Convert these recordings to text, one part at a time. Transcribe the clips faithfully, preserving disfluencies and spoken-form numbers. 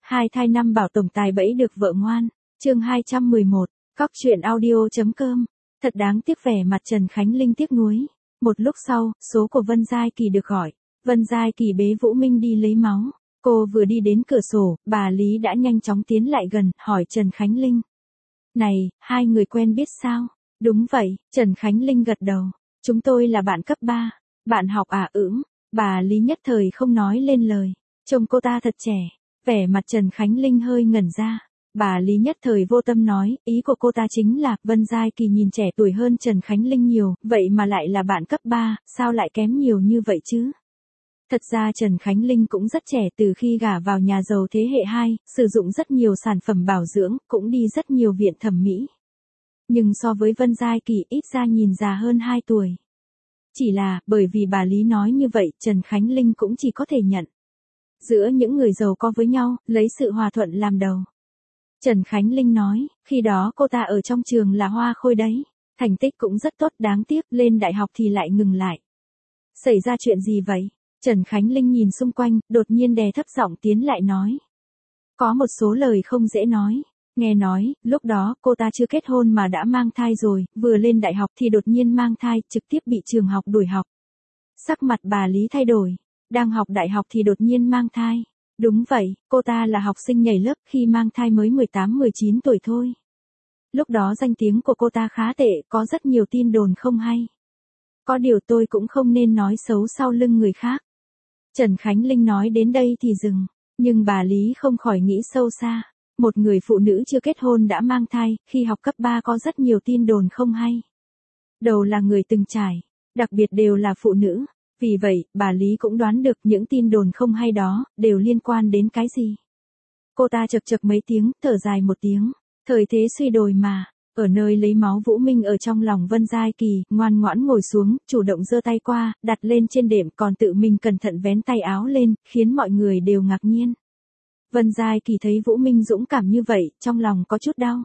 Hai thai năm bảo tổng tài bẫy được vợ ngoan. Chương hai trăm mười một, Cóc truyện audio.com. Thật đáng tiếc, vẻ mặt Trần Khánh Linh tiếc nuối. Một lúc sau, số của Vân Giai Kỳ được gọi. Vân Giai Kỳ bế Vũ Minh đi lấy máu. Cô vừa đi đến cửa sổ, bà Lý đã nhanh chóng tiến lại gần, hỏi Trần Khánh Linh. Này, hai người quen biết sao? Đúng vậy, Trần Khánh Linh gật đầu. Chúng tôi là bạn cấp ba. Bạn học à? Ưm. Bà Lý nhất thời không nói lên lời. Trông cô ta thật trẻ. Vẻ mặt Trần Khánh Linh hơi ngẩn ra. Bà Lý nhất thời vô tâm nói, ý của cô ta chính là, Vân Giai Kỳ nhìn trẻ tuổi hơn Trần Khánh Linh nhiều, vậy mà lại là bạn cấp ba, sao lại kém nhiều như vậy chứ? Thật ra Trần Khánh Linh cũng rất trẻ, từ khi gả vào nhà giàu thế hệ hai, sử dụng rất nhiều sản phẩm bảo dưỡng, cũng đi rất nhiều viện thẩm mỹ. Nhưng so với Vân Giai Kỳ ít ra nhìn già hơn hai tuổi. Chỉ là, bởi vì bà Lý nói như vậy, Trần Khánh Linh cũng chỉ có thể nhận. Giữa những người giàu có với nhau, lấy sự hòa thuận làm đầu. Trần Khánh Linh nói, khi đó cô ta ở trong trường là hoa khôi đấy. Thành tích cũng rất tốt, đáng tiếc, lên đại học thì lại ngừng lại. Xảy ra chuyện gì vậy? Trần Khánh Linh nhìn xung quanh, đột nhiên đè thấp giọng tiến lại nói. Có một số lời không dễ nói. Nghe nói, lúc đó, cô ta chưa kết hôn mà đã mang thai rồi, vừa lên đại học thì đột nhiên mang thai, trực tiếp bị trường học đuổi học. Sắc mặt bà Lý thay đổi. Đang học đại học thì đột nhiên mang thai. Đúng vậy, cô ta là học sinh nhảy lớp, khi mang thai mới mười tám mười chín tuổi thôi. Lúc đó danh tiếng của cô ta khá tệ, có rất nhiều tin đồn không hay. Có điều tôi cũng không nên nói xấu sau lưng người khác. Trần Khánh Linh nói đến đây thì dừng, nhưng bà Lý không khỏi nghĩ sâu xa. Một người phụ nữ chưa kết hôn đã mang thai, khi học cấp ba có rất nhiều tin đồn không hay. Đầu là người từng trải, đặc biệt đều là phụ nữ. Vì vậy, bà Lý cũng đoán được những tin đồn không hay đó, đều liên quan đến cái gì. Cô ta chật chật mấy tiếng, thở dài một tiếng. Thời thế suy đồi mà. Ở nơi lấy máu, Vũ Minh ở trong lòng Vân Giai Kỳ, ngoan ngoãn ngồi xuống, chủ động giơ tay qua, đặt lên trên đệm, còn tự mình cẩn thận vén tay áo lên, khiến mọi người đều ngạc nhiên. Vân Giai Kỳ thấy Vũ Minh dũng cảm như vậy, trong lòng có chút đau.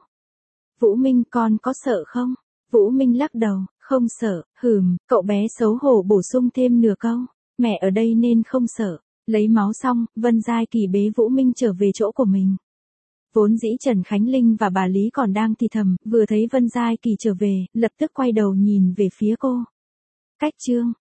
Vũ Minh, con có sợ không? Vũ Minh lắc đầu, không sợ. Hừm, cậu bé xấu hổ bổ sung thêm nửa câu. Mẹ ở đây nên không sợ. Lấy máu xong, Vân Giai Kỳ bế Vũ Minh trở về chỗ của mình. Vốn dĩ Trần Khánh Linh và bà Lý còn đang thì thầm, vừa thấy Vân Giai Kỳ trở về, lập tức quay đầu nhìn về phía cô. Cách chương